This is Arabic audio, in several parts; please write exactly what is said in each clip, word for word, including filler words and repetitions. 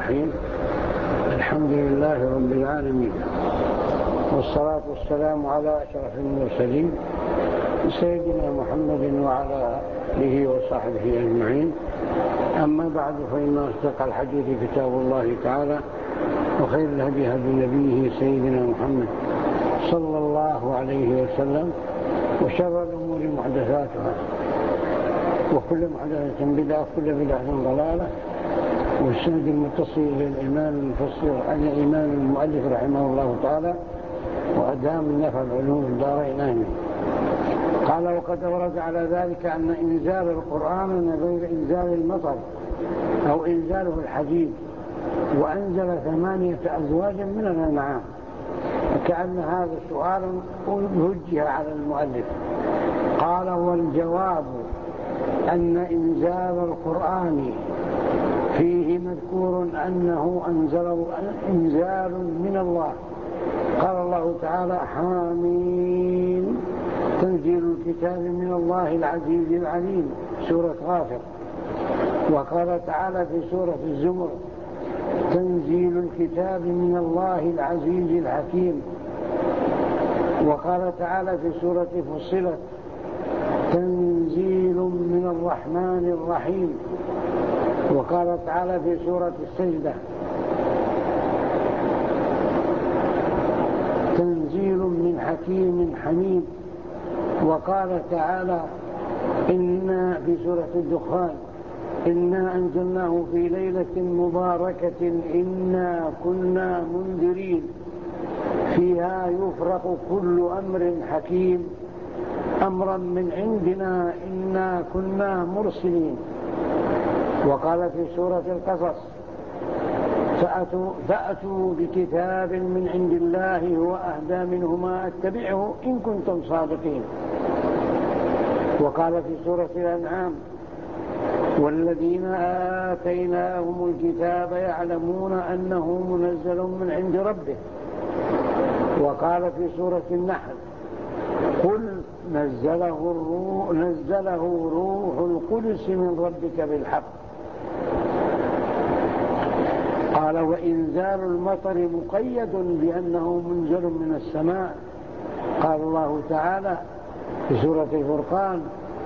الرحيم. الحمد لله رب العالمين، والصلاة والسلام على أشرف المرسلين سيدنا محمد وعلى آله وصحبه أجمعين. أما بعد، فإن أصدق الحديث كتاب الله تعالى، وخير الهدي هدي نبيه سيدنا محمد صلى الله عليه وسلم، وشر الأمور محدثاتها، وكل محدثة بدعة، وكل بدعة ضلالة. والسند المتصل للإمام المفسر عن الإمام المؤلف رحمه الله تعالى، وأدام النفع العلوم في الدارين آمين. قال: وقد ورد على ذلك أن إنزال القرآن غير إنزال المطر أو إنزاله الحديد، وأنزل ثمانية أزواج من الأنعام، كأن هذا سؤال وجه على المؤلف. قال: والجواب أن إنزال القرآن فيه مذكور أنه أنزل إنزال من الله. قال الله تعالى: حامين تنزيل الكتاب من الله العزيز العليم، سورة غافر. وقال تعالى في سورة الزمر: تنزيل الكتاب من الله العزيز الحكيم. وقال تعالى في سورة فصلت: تنزيل من الرحمن الرحيم. وقال تعالى في سورة السجدة: تنزيل من حكيم حميد. وقال تعالى إنا في سورة الدخان: إنا أنزلناه في ليلة مباركة إنا كنا منذرين فيها يفرق كل أمر حكيم أمرا من عندنا إنا كنا مرسلين. وقال في سورة القصص: فأتوا, فأتوا بكتاب من عند الله هو أهدى منهما أتبعه إن كنتم صادقين. وقال في سورة الأنعام: والذين آتيناهم الكتاب يعلمون أنه منزل من عند ربه. وقال في سورة النحل: قل نزله الروح, نزله روح القدس من ربك بالحق. قال: وإنزال المطر مقيد بأنه منزل من السماء. قال الله تعالى في سورة الفرقان: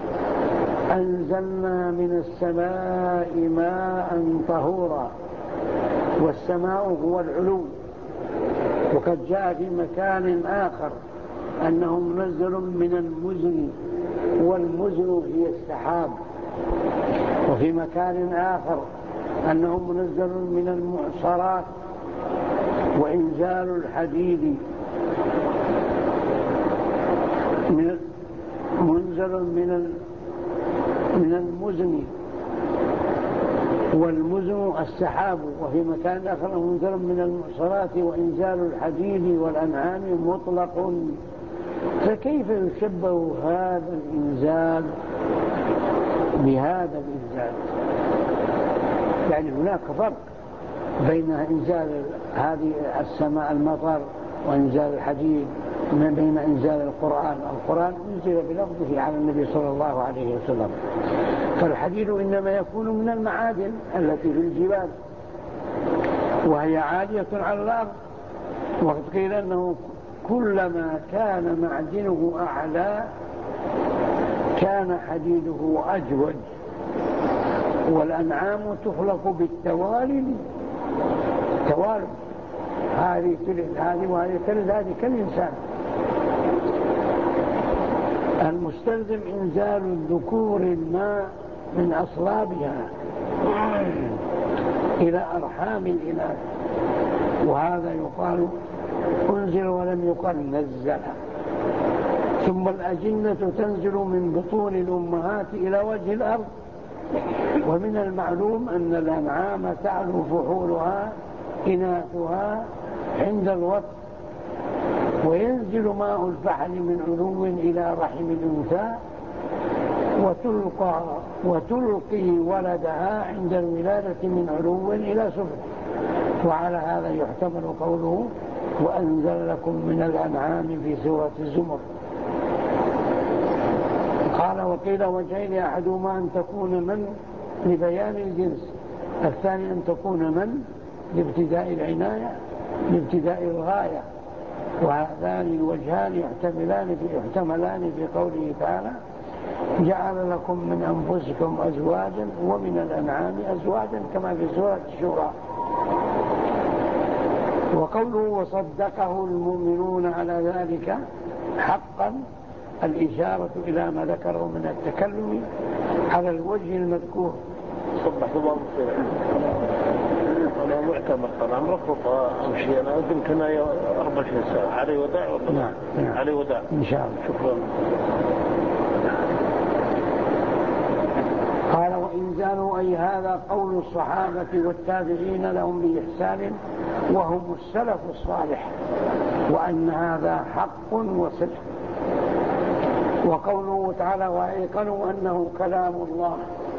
أنزلنا من السماء ماء طهورا. والسماء هو العلو. وقد جاء في مكان آخر أنه منزل من المزن، والمزن هي السحاب. وفي مكان آخر أنه منزل من المعصرات. وإنزال الحديد من منزل من من المزن، والمزن السحاب. وفي مكان آخر منزل من المعصرات. وإنزال الحديد والأنعام مطلق. فكيف يشبه هذا الإنزال بهذا الإنزال؟ يعني هناك فرق بين إنزال هذه السماء المطر وإنزال الحديد، ما بين إنزال القرآن. القرآن أنزل بلفظه على النبي صلى الله عليه وسلم، فالحديد إنما يكون من المعادن التي في الجبال وهي عالية على الأرض. وقد قيل أنه كلما كان معدنه أعلى كان حديده أجود. والأنعام تخلق بالتوالي، توالي، هذه تلد هذه وهذه تلد هذه كالإنسان. المستلزم إنزال الذكور الماء من أصلابها إلى أرحام الإناث، وهذا يقال أنزل ولم يقل نزل. ثم الأجنة تنزل من بطون الأمهات إلى وجه الأرض. ومن المعلوم أن الأنعام تعلو فحولها إناثها عند الوطء، وينزل ماء الفحل من علو إلى رحم الأنثى، وتلقى وتلقي ولدها عند الولادة من علو إلى سفل. وعلى هذا يحتمل قوله: وأنزل لكم من الأنعام في سورة الزمر. قال: وقيل وجهين: أحدهما أن تكون من لبيان الجنس، الثاني أن تكون من لابتداء العناية لابتداء الغاية. وهذان الوجهان يحتملان في يحتملان في قوله تعالى جعل لكم من أنفسكم أزواجا ومن الأنعام أزواجا كما في سورة الشورى. وقوله وصدقه المؤمنون على ذلك حقا الإشارة إلى ما ذكره من التكلم على الوجه المذكور. صبح الله بخير. أنا معتمر طبعا رفض أمشي أنا يمكن أربع ساعة علي وداع ولا نعم نعم علي وداع إن شاء الله. شكرا. قال وإن زالوا أي هذا قول الصحابة والتابعين لهم بإحسان وهم السلف الصالح وأن هذا حق وصدق. وقوله تعالى وأيقنوا أنه كلام الله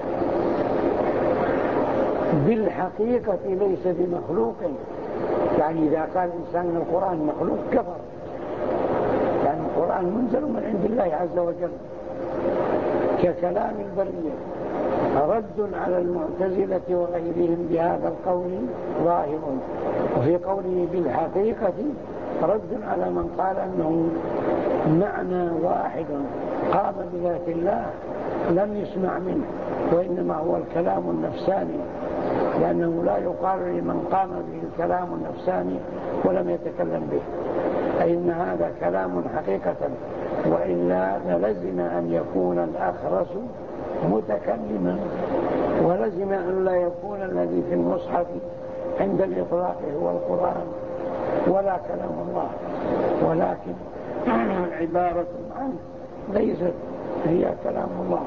بالحقيقة ليس بمخلوق. يعني إذا قال الإنسان القرآن مخلوق كفر، يعني القرآن منزل من عند الله عز وجل ككلام البرية. رد على المعتزلة وغيرهم بهذا القول ظاهر. وفي قوله بالحقيقة رد على من قال أنه معنى واحد قام بذات الله لم يسمع منه وإنما هو الكلام النفساني، لأنه لا يقال لمن قام به الكلام النفساني ولم يتكلم به، أي إن هذا كلام حقيقة، وإلا للزم أن يكون الأخرس متكلما، ولزم أن لا يكون الذي في المصحف عند الإطلاق هو القرآن ولا كلام الله، ولكن عبارة عنه ليست هي كلام الله.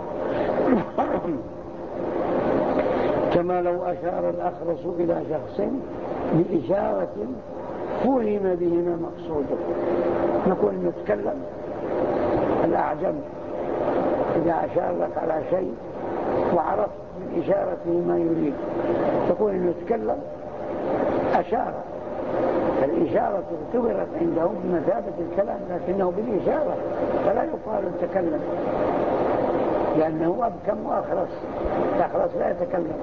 كما لو أشار الأخرس إلى شخص بإشارة فهم بهما مقصوده. نقول نتكلم الأعجم إذا أشار لك على شيء وعرفت من إشارته ما يريد تقول نتكلم أشار. الإشارة اعتبرت عندهم بمثابة الكلام لكنه بالإشارة، فلا يقال تكلم لأنه أبكم وأخرس، الأخرس لا يتكلم.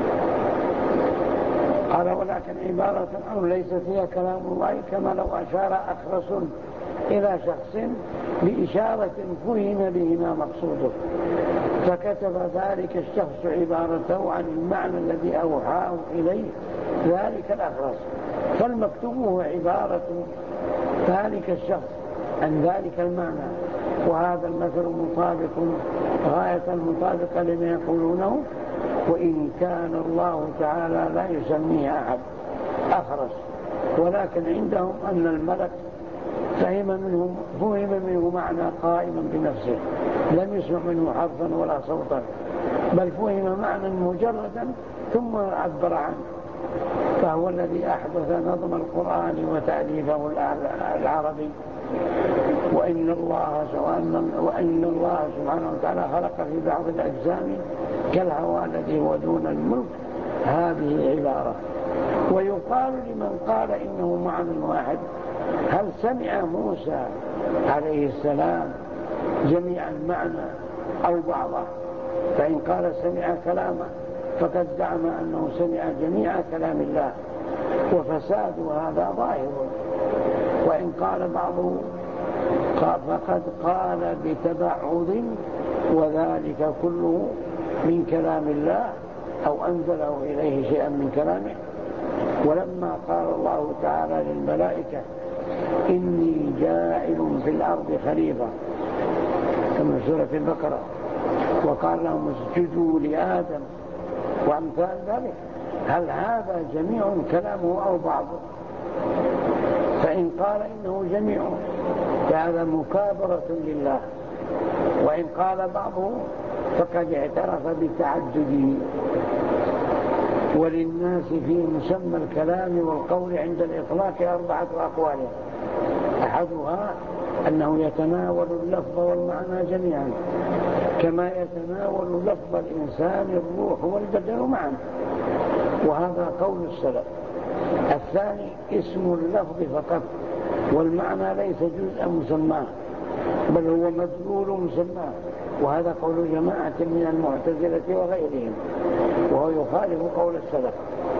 قال ولكن عبارة عنه ليست هي كلام الله، كما لو أشار أخرس إلى شخص بإشارة فهم بهما مقصوده فكتب ذلك الشخص عبارته عن المعنى الذي أوحاه إليه ذلك الأخرس، فالمكتوب هو عبارة ذلك الشخص عن ذلك المعنى. وهذا المثل مطابق غاية المطابقة لما يقولونه، وإن كان الله تعالى لا يسميه أحد أخرس، ولكن عندهم أن الملك فهم منه فهم منه معنى قائما بنفسه، لم يسمع منه حرفا ولا صوتا، بل فهم معنى مجردا ثم عبر عنه، فهو الذي أحدث نظم القرآن وتأليفه العربي. وإن الله وإن الله سبحانه وتعالى خلق في بعض الأجزاء كالهواء الذي هو دون الملك هذه عبارة. ويقال لمن قال إنه معنى واحد هل سمع موسى عليه السلام جميعا معنى أو بعضه؟ فإن قال سمع كلامه فقد زعم أنه سمع جميع كلام الله، وفساد هذا ظاهر. وإن قال بعضه فقد قال بتبعض وذلك كله من كلام الله أو أنزله إليه شيئا من كلامه. ولما قال الله تعالى للملائكة إني جاعل في الأرض خليفة كما في سورة البقرة، وقال لهم اسجدوا لآدم وأمثال ذلك، هل هذا جميع كلامه أو بعضه؟ فإن قال إنه جميع فهذا مكابرة لله، وإن قال بعضه فقد اعترف بتعدده. وللناس في مسمى الكلام والقول عند الإطلاق أربعة أقوال، أحدها أنه يتناول اللفظ والمعنى جميعا كما يتناول لفظ الإنسان الروح والبدن معا، وهذا قول السلف. الثاني اسم اللفظ فقط والمعنى ليس جزء مسماه بل هو مدلول مسماه، وهذا قول جماعة من المعتزلة وغيرهم، وهو يخالف قول السلف.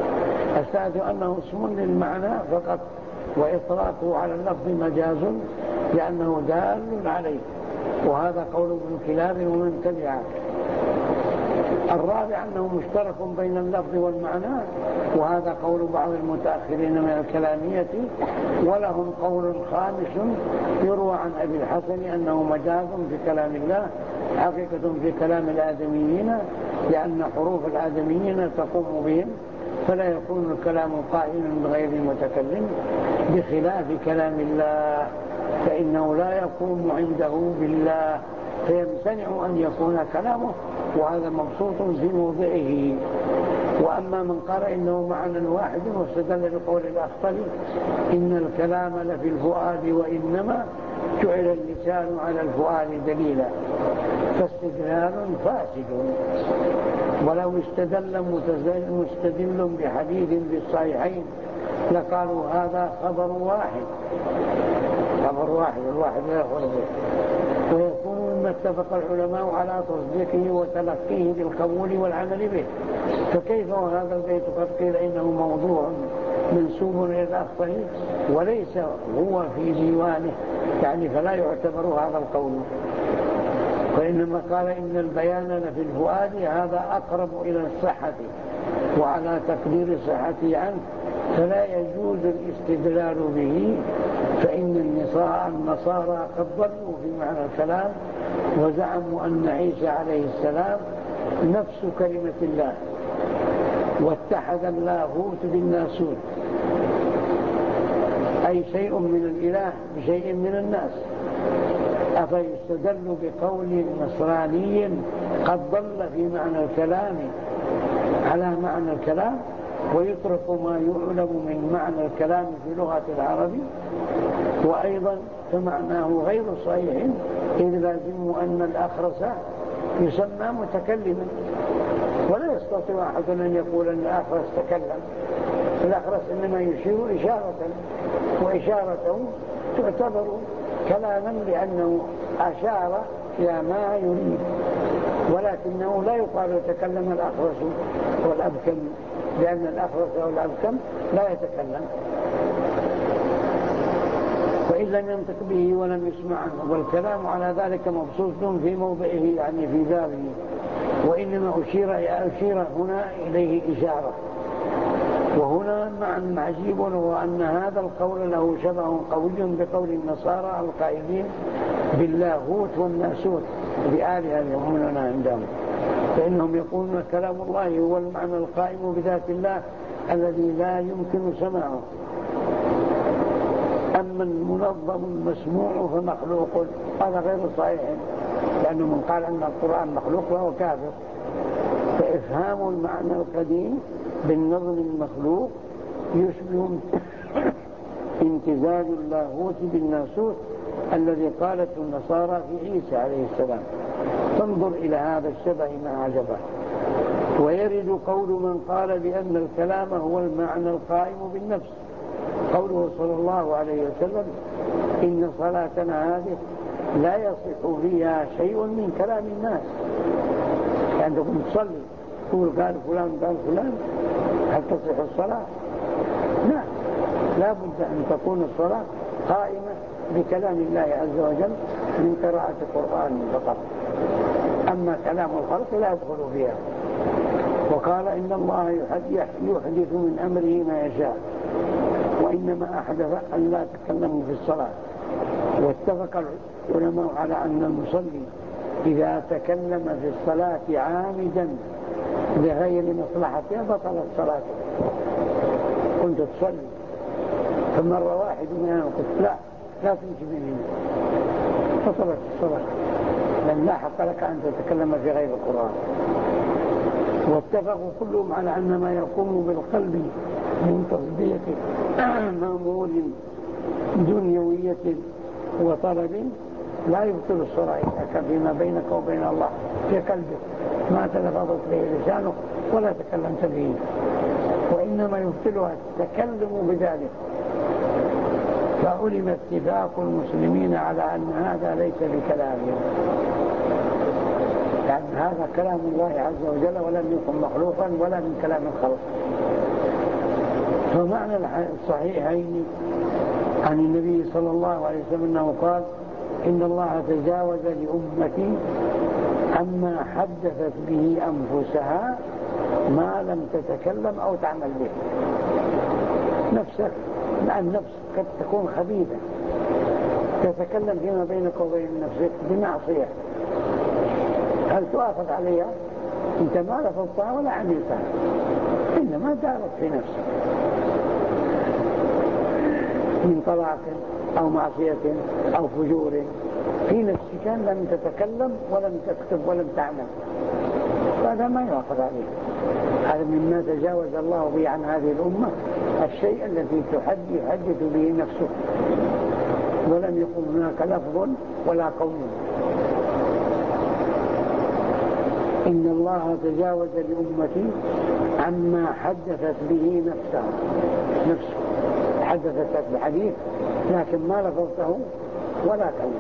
الثالث أنه اسم للمعنى فقط، وإطلاقه على اللفظ مجاز لأنه دال عليه، وهذا قول ابن كلاب ومن تبعه. الرابع أنه مشترك بين اللفظ والمعنى، وهذا قول بعض المتأخرين من الكلامية، ولهم قول خامس يروى عن أبي الحسن أنه مجاز في كلام الله حقيقة في كلام الآدميين، لأن حروف الآدميين تقوم بهم، فلا يكون الكلام قائما بغير المتكلم، بخلاف كلام الله فإنه لا يقوم عنده بالله، فيمتنع أن يكون كلامه، وهذا مبسوط في موضعه. وأما من قال إنه معنى واحد واستدل بقول الأخطل إن الكلام لفي الفؤاد وإنما جعل اللسان على الفؤاد دليلا، فاستدلال فاسد. ولو استدل مستدل بحديث بالصحيحين لقالوا هذا خبر واحد، خبر واحد الواحد لا يخبر به، ويكون مما اتفق العلماء على تصديقه وتلقيه بالقبول والعمل به. فكيف وهذا البيت قد قيل إنه موضوع منسوب إلى الأخطل وليس هو في ديوانه، يعني فلا يعتبر هذا القول، فإنما قال إن البيان لفي الفؤاد، هذا أقرب إلى الصحة وعلى تقدير صحته عنه، فلا يجوز الاستدلال به، فإن النصارى قد ضلوا في معنى الكلام وزعموا أن عيسى عليه السلام نفس كلمة الله، واتحد اللاهوت بالناسوت، أي شيء من الإله بشيء من الناس. أفيستدل بقول نصراني قد ضل في معنى الكلام على معنى الكلام، ويترك ما يعلم من معنى الكلام في لغة العرب؟ وأيضا فمعناه غير صحيح، إذ لازم أن الأخرس يسمى متكلما، ولا يستطيع أحد أن يقول أن الأخرس تكلم. الأخرس إنما يشير إشارة، وإشارته تعتبر كلاما لأنه أشار إلى ما يريد، ولكنه لا يقال يتكلم الأخرس والأبكم، لأن الأخرس والأبكم لا يتكلم، فإن لم ينطق به ولم يسمع عنه، والكلام على ذلك مبسوط في موضعه يعني في بابه، وإنما أشير, أشير هنا إليه إشارة. وهنا معنى عجيب، هو أن هذا القول له شبه قوي بقول النصارى القائلين باللاهوت والناسوت بآلهة يؤمنون عندهم، فإنهم يقولون كلام الله هو المعنى القائم بذات الله الذي لا يمكن سماعه، أما المنظم المسموع فمخلوق. هذا غير صحيح، لأنه من قال أن القرآن مخلوق وهو كافر. فإفهام المعنى القديم بالنظم المخلوق يشبه امتزاج اللاهوت بالناسوت الذي قالته النصارى في عيسى عليه السلام. فانظر إلى هذا الشبه ما عجبه. ويرد قول من قال بأن الكلام هو المعنى القائم بالنفس، قوله صلى الله عليه وسلم إن صلاتنا هذه لا يصح فيها شيء من كلام الناس. يعني تقوم تصلي تقول قال فلان قال فلان، هل تصح الصلاة؟ لا، لا بد أن تكون الصلاة قائمة بكلام الله عز وجل من قراءة القرآن فقط، أما كلام الخلق لا يدخل فيها. وقال إن الله يحدث من أمره ما يشاء، وإنما أحدث أن لا تكلموا في الصلاة. واتفق العلماء على أن المصلي إذا تكلم في الصلاة عامدا لغير مصلحتها بطلت صلاته. كنت تصلي فمرة واحد منهم قلت لا لا تمشي من هنا، بطلت الصلاة، لأن لا حق لك أن تتكلم في غير القرآن. واتفقوا كلهم على أن ما يقوم بالقلب من تصديق مأمور دنيوية وطلب لا يبطل الصلاة فيما بينك وبين الله في قلبك، ما تلفظت به لسانك ولا تكلمت به، وإنما يبطلها التكلم بذلك. فعلم اتفاق المسلمين على أن هذا ليس بكلامهم، يعني هذا كلام الله عز وجل ولم يكن مخلوقا ولا من كلام الخلق. فمعنى الصحيحين عن النبي صلى الله عليه وسلم أنه قال إن الله تجاوز لأمتي عما حدثت به أنفسها ما لم تتكلم أو تعمل به. نفسك، لأن نفسك قد تكون خبيثة، تتكلم فيما بينك وبين نفسك بمعصية، هل تؤاخذ عليها؟ أنت ما لفظتها ولا عملتها، إنما دارت في نفسك من طلاق أو معصية أو فجور في نفسك، لم تتكلم ولم تكتب ولم تعمل، هذا ما يؤاخذ عليه. هذا مما تجاوز الله به عن هذه الأمة، الشيء الذي تحدث به نفسه ولم يكن هناك لفظ ولا قول. إن الله تجاوز لأمتي عما حدثت به نفسها، نفسه حدثت بحديث لكن ما لفظته ولا قول،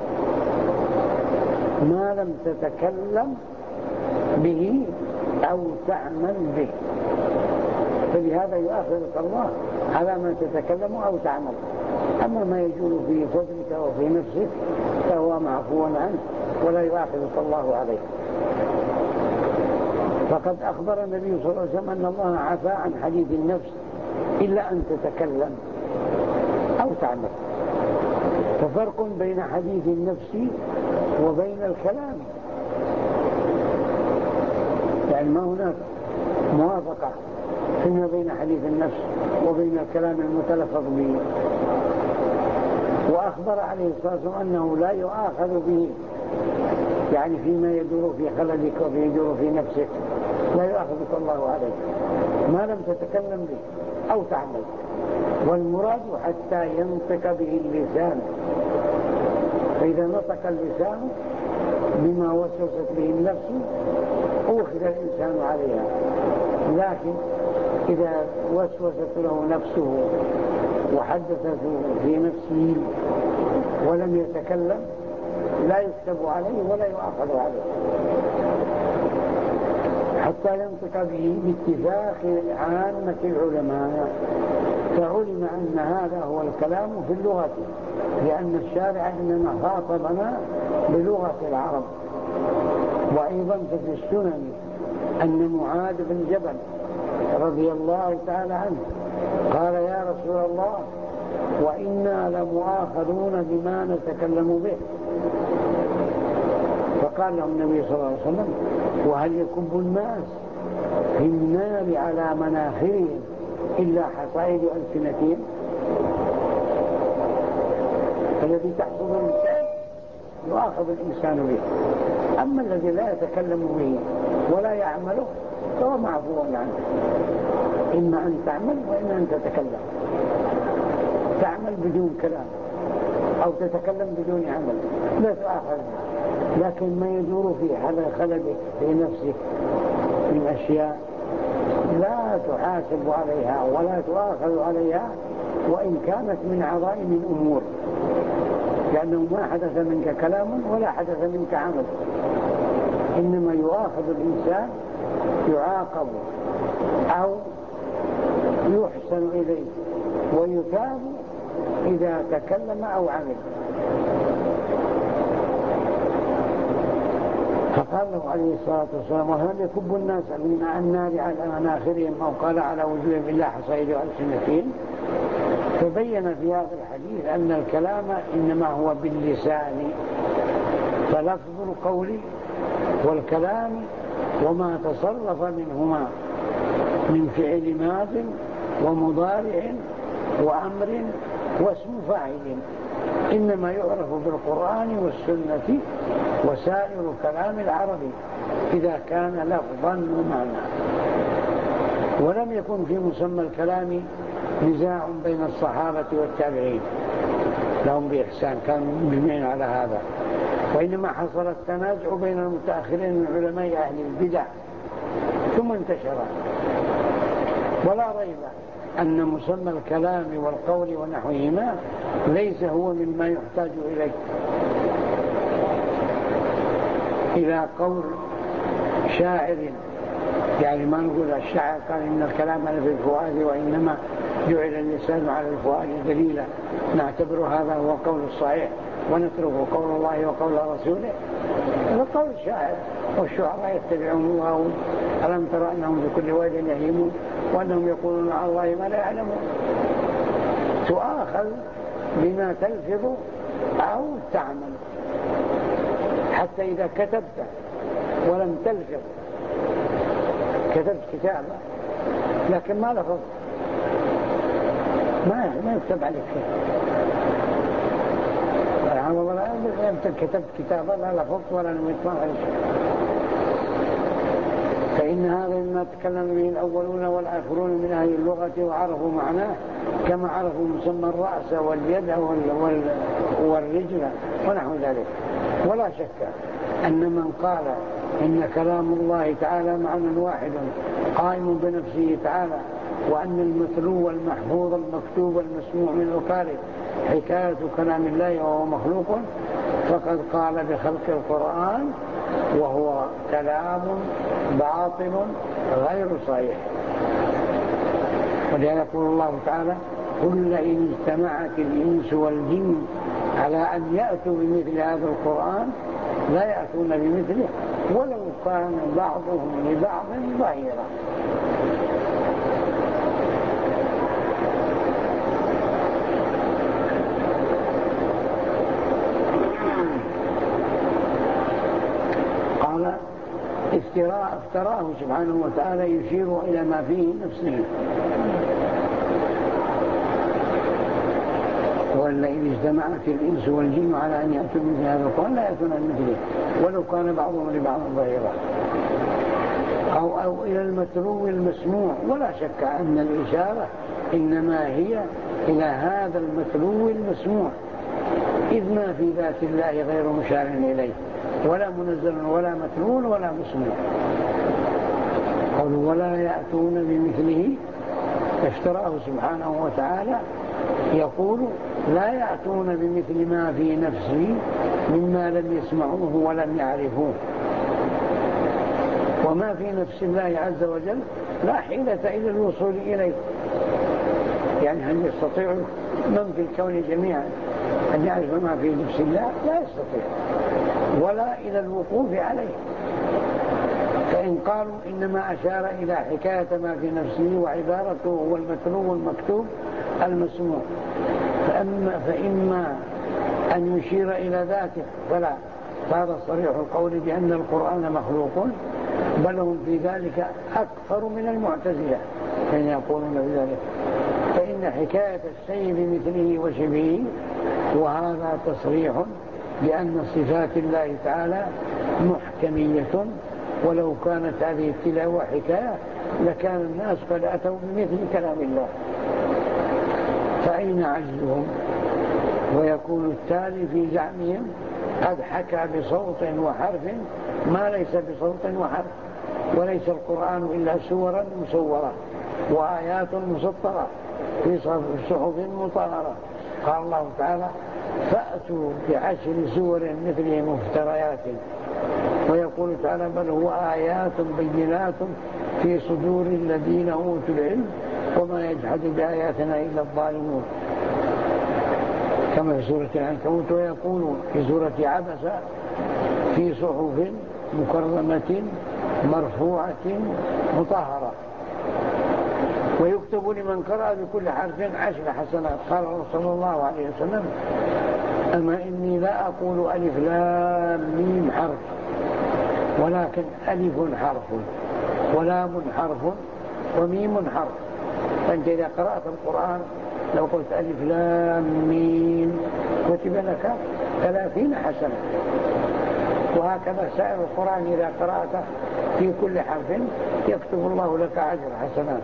ما لم تتكلم به أو تعمل به، فلهذا يؤاخذك الله على ما تتكلم أو تعمل. أما ما يجول في صدرك وفي نفسك فهو معفو عنه ولا يؤاخذك الله عليه. فقد أخبر النبي صلى الله عليه وسلم أن الله عفى عن حديث النفس إلا أن تتكلم أو تعمل. ففرق بين حديث النفس وبين الكلام، يعني ما هناك موافقة فيما بين حديث النفس وبين الكلام المتلفظ به. وأخبر عليه الصلاة والسلام أنه لا يؤاخذ به، يعني فيما يدور في خلدك ويدور في نفسك لا يؤاخذك الله عليه ما لم تتكلم به أو تعمل. والمراد حتى ينطق به اللسان، فإذا نطق اللسان بما وسوست به النفس أوخذ الإنسان عليها، لكن إذا وسوست له نفسه وحدثت في نفسه ولم يتكلم لا يكتب عليه ولا يؤاخذ عليه حتى ينطق به باتفاق عامة العلماء. فعلم أن هذا هو الكلام في اللغة، لأن الشارع إنما خاطبنا بلغة العرب. وأيضا في السنن أن معاذ بن جبل رضي الله تعالى عنه قال يا رسول الله وإنا لمؤاخذون بما نتكلم به، فقال له النبي صلى الله عليه وسلم وهل يكب الناس في النار على مناخرهم إلا حصائد ألسنتهم؟ الذي تحصل الإنسان يؤاخذ الإنسان به، أما الذي لا يتكلم به ولا يعمله فهو معفو عنه. إما أن تعمل وإما أن تتكلم، تعمل بدون كلام أو تتكلم بدون عمل لا تؤاخذ، لكن ما يدور في خلدك في نفسك من أشياء لا تحاسب عليها ولا تؤاخذ عليها وإن كانت من عظائم الأمور، لأنه ما حدث منك كلام ولا حدث منك عمل، إنما يؤاخذ الإنسان يعاقب أو يحسن إليه ويثاب إذا تكلم أو عمل. فقال له عليه الصلاة والسلام وهل يكب الناس من النار على مناخرهم أو قال على وجوههم إلا حصائد ألسنتهم؟ فبين في هذا الحديث أن الكلام إنما هو باللسان، فلفظ القول والكلام وما تصرف منهما من فعل ماض ومضارع وأمر واسم فاعل إنما يعرف بالقرآن والسنة وسائر كلام العربي إذا كان لفظا ومعنى. ولم يكن في مسمى الكلام نزاع بين الصحابة والتابعين لهم بإحسان، كانوا مجمعين على هذا، وإنما حصل التنازع بين المتأخرين من علماء أهل البدع ثم انتشر. ولا ريب أن مسمى الكلام والقول ونحوهما ليس هو مما يحتاج إليه إلى قول شاعر يعني ما نقول الشاعر قال إن الكلام في الفؤاد وإنما جعل اللسان على الفؤاد دليلا، نعتبر هذا هو القول الصحيح ونترك قول الله وقول رسوله. هذا قول الشاعر، والشعراء يتبعون الغاوون. ألم ترى أنهم بكل واد يهيمون وأنهم يقولون على الله ما لا يعلمون. تؤاخذ بما تلفظ أو تعمل، حتى إذا كتبت ولم تلفظ، كتبت كتابة لكن ما لفظ، ما ما يكتب عليك فيه. والله لا كتبت كتابة لا لفظت ولا نميت ما عليك. فإن هذا مما تكلم به الأولون والآخرون من أهل اللغة وعرفوا معناه كما عرفوا مسمى الرأس واليد والرجل ونحو ذلك. ولا شك أن من قال إن كلام الله تعالى معنى واحد قائم بنفسه تعالى، وأن المتلو والمحفوظ المكتوب المسموع من القارئ حكاية كلام الله وهو مخلوق، فقد قال بخلق القرآن وهو كلام باطل غير صحيح. ولذلك يقول الله تعالى: قل إن اجتمعت الإنس والجن على أن يأتوا بمثل هذا القرآن لا يأتون بمثله ولو كان بعضهم لبعض ظهيرا. قال افتراء افتراه سبحانه وتعالى يشير إلى ما فيه نفسه. وإلا إذ اجتمعت الإنس والجن على أن يأتوا مثل هذا القرآن لا يأتون مثله ولو كان بعضهم لبعض ظهيرا. أو, أو إلى المتلو المسموع. ولا شك أن الإشارة إنما هي إلى هذا المتلو المسموع، إذ ما في ذات الله غير مشار إليه ولا منزل ولا متلو ولا مسموع. قالوا ولا يأتون بمثله، افتراه سبحانه وتعالى يقول لا يأتون بمثل ما في نفسه مما لم يسمعوه ولم يعرفوه. وما في نفس الله عز وجل لا حيلة إلى الوصول إليه. يعني هل يستطيع من في الكون جميعا أن يعرف ما في نفس الله؟ لا يستطيع، ولا إلى الوقوف عليه. فإن قالوا إنما أشار إلى حكاية ما في نفسه وعبارته هو المتلو المكتوب المسموع، فأما فإما أن يشير إلى ذاته فلا، فهذا صريح القول بأن القرآن مخلوق، بل هم في ذلك أكثر من المعتزلة حين يقولون بذلك. فإن حكاية الشيء بمثله وشبهه، وهذا تصريح بأن صفات الله تعالى محكمية، ولو كانت هذه التلاوة حكاية لكان الناس قد أتوا بمثل كلام الله. فأين عجزهم؟ ويكون التالي في زعمهم قد حكى بصوت وحرف ما ليس بصوت وحرف، وليس القرآن إلا سورا مصورة وآيات مسطرة في صحف مطهرة. قال الله تعالى: فأتوا بعشر سور مثله مفتريات. ويقول تعالى: بل هو آيات بينات في صدور الذين أوتوا العلم وما يجحد بآياتنا إلا الظالمون، كما في سورة العنكبوت. ويقول في سورة عبس: في صحف مكرمة مرفوعة مطهرة ويكتب لمن قرأ بكل حرف عشر حسنات. قال صلى الله عليه وسلم: أما إني لا أقول ألف لام ميم حرف، ولكن ألف حرف ولام حرف وميم حرف. فأنت إذا قرأت القرآن لو قلت ألف لام ميم كتب لك ثلاثين حسنة. وهكذا سائر القرآن إذا قرأته في كل حرف يكتب الله لك عشر حسنات.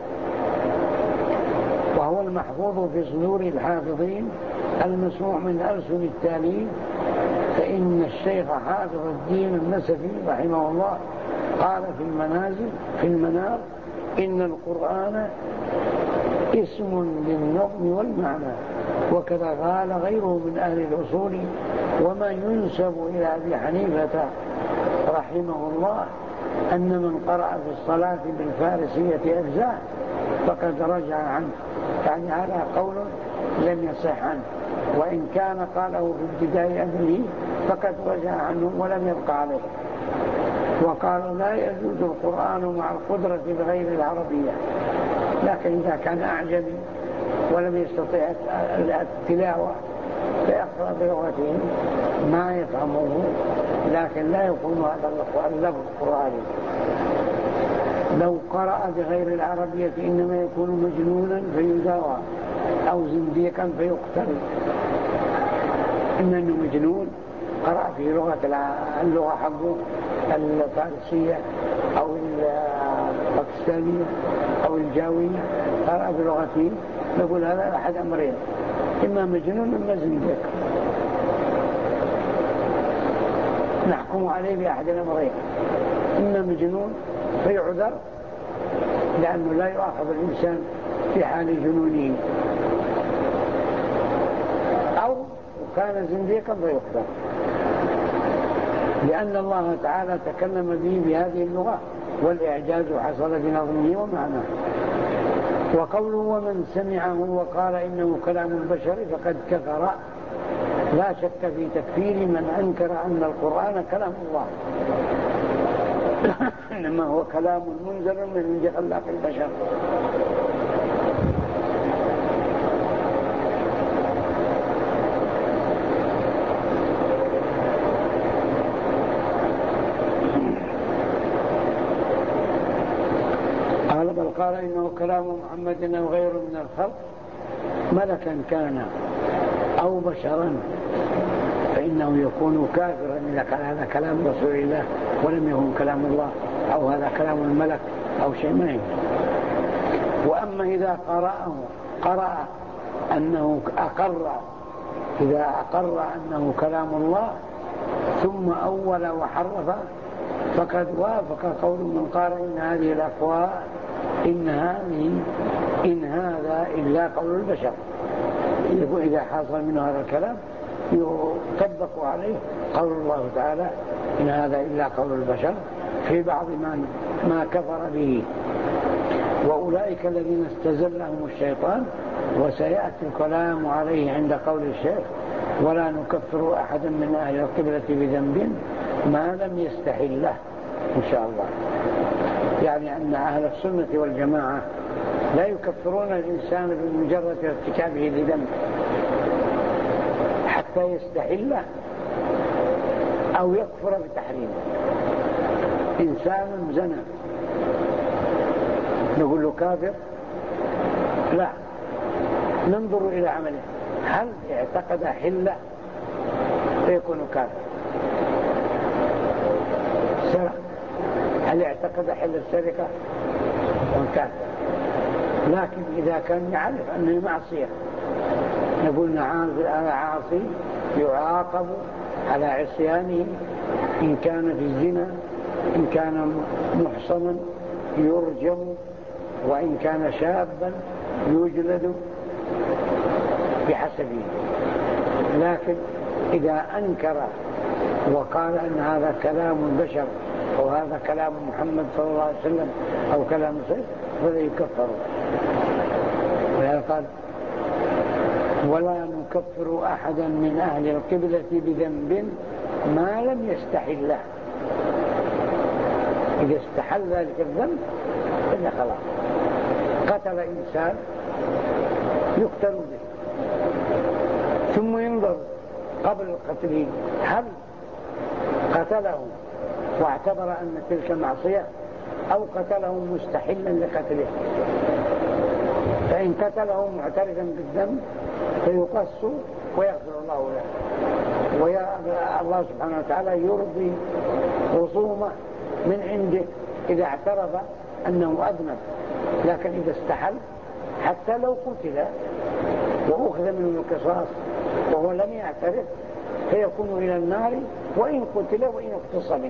وهو المحفوظ في صدور الحافظين المسموع من ألسن التالين. فإن الشيخ حافظ الدين النسفي رحمه الله قال في المنازل في المنار: إن القرآن اسم للنظم والمعنى. وكذا قال غيره من أهل الأصول. وما ينسب إلى أبي حنيفة رحمه الله أن من قرأ في الصلاة بالفارسية أجزاء فقد رجع عنه، يعني هذا قول لم يصح عنه، وإن كان قاله في ابتداء أمره فقد رجع عنه ولم يبقى عليه. وقال لا يجوز القرآن مع القدرة بغير العربية، لكن إذا كان أعجمي ولم يستطيع التلاوة فيقرأ بلغته ما يفهمه، لكن لا يكون هذا اللفظ قرآني. لو قرأ بغير العربية إنما يكون مجنونا فيداوى أو زنديقا فيقتل. إنه مجنون قرأ في لغة اللغة حقه الفارسية أو الباكستانية أو الجاوية، قرأ بلغته، نقول هذا أحد أمرين: إما مجنون إما زنديق، نحكم عليه بأحد الأمرين: إما مجنون فيعذر لأنه لا يؤاخذ الإنسان في حال جنونه، أو كان زنديقا فيقتل، لأن الله تعالى تكلم به بهذه اللغة والإعجاز حصل بنظمه ومعناه. وقوله ومن سمعه وقال إنه كلام البشر فقد كفر، لا شك في تكفير من أنكر أن القرآن كلام الله، إنما هو كلام منزل من عند خلاق البشر. قال بل قال إنه كلام محمد أو غير من الخلق، ملكا كان أو بشرا، فإنه يكون كافرا إذا كان هذا كلام رسول الله ولم يكن كلام الله، أو هذا كلام الملك أو شيء ما يمكن. وأما إذا قرأه قرأ أنه أقر إذا أقر أنه كلام الله ثم أول وحرف فقد وافق قول من قال إن هذه الأقوال إن هذه إن هذا إلا قول البشر. يقول إذا حصل منه هذا الكلام يطبق عليه قول الله تعالى إن هذا إلا قول البشر في بعض ما, ما كفر به. وأولئك الذين استزلهم الشيطان، وسيأتي الكلام عليه عند قول الشيخ ولا نكفر أحدا من أهل القبلة بذنب ما لم يستحله إن شاء الله. يعني أن أهل السنة والجماعة لا يكفرون الإنسان بمجرد ارتكابه لذنب حتى يستحله أو يكفر بتحريمه. إنسان زنى نقول له كافر؟ لا، ننظر إلى عمله، هل اعتقد حله فيكون كافر؟ سرق، هل اعتقد حل السرقة يكون كافر؟ لكن إذا كان يعرف أنه معصية نقول نعم هذا عاصي يعاقب على عصيانه، إن كان في الزنا إن كان محصنا يرجم، وإن كان شابا يجلد بحسبه. لكن إذا أنكر وقال أن هذا كلام البشر أو هذا كلام محمد صلى الله عليه وسلم أو كلام سيد فلا يكفر. ويقال ولا نكفر أحدا من أهل القبلة بذنب ما لم يستحله. إذا استحل ذلك الذنب إلا خلاص. قتل إنسان يقتل به، ثم ينظر قبل قتله هل قتله واعتبر أن تلك معصية أو قتله مستحلا لقتله. فإن قتله معترفا بالذنب فيقص ويغفر الله له، ويا الله سبحانه وتعالى يرضي خصومه من عنده إذا اعترف أنه أذنب. لكن إذا استحل حتى لو قتل وأخذ منه القصاص وهو لم يعترف فيكون إلى النار وإن قتل وإن اقتص منه.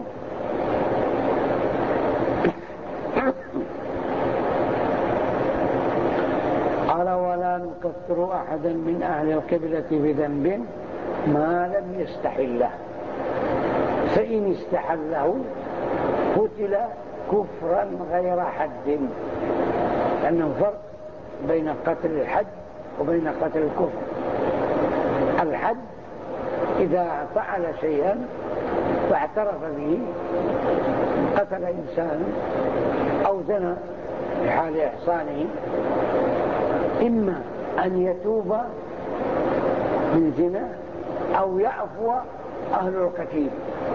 قال ولا نكفر أحدا من أهل القبلة بذنب ما لم يستحله، فإن استحله قتل كفرا غير حد، لأنه فرق بين قتل الحد وبين قتل الكفر. الحد إذا فعل شيئا فاعترف به، قتل إنسان أو زنى في حال إحصانه، إما أن يتوب من زنا أو يعفو أهل القتيل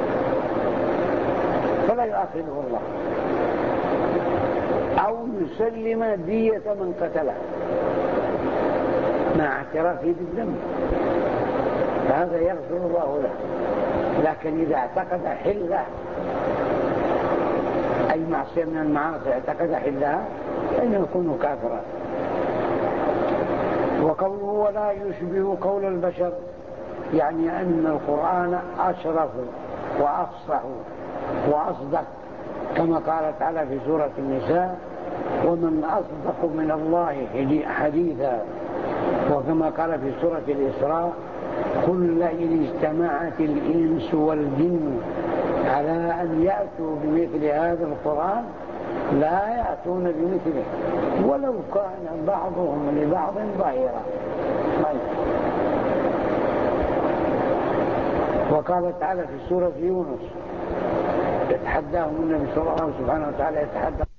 فلا يؤاخذه الله، أو يسلم دية من قتله مع اعترافه بالذنب، فهذا يغفر الله له. لكن إذا اعتقد حله، أي معصية من المعاصي اعتقد حلها، فإنه يكون كافرا. وقوله ولا يشبه قول البشر، يعني أن القرآن أشرف وأفصح وأصدق، كما قال تعالى في سورة النساء: ومن أصدق من الله حديثا. وكما قال في سورة الإسراء: قل إن اجتمعت الإنس والجن على أن يأتوا بمثل هذا القرآن لا يأتون بمثله ولو كان بعضهم لبعض ظهيرا. وقال تعالى في سورة يونس يتحداهم النبي صلى الله عليه وسلم سبحانه وتعالى يتحدى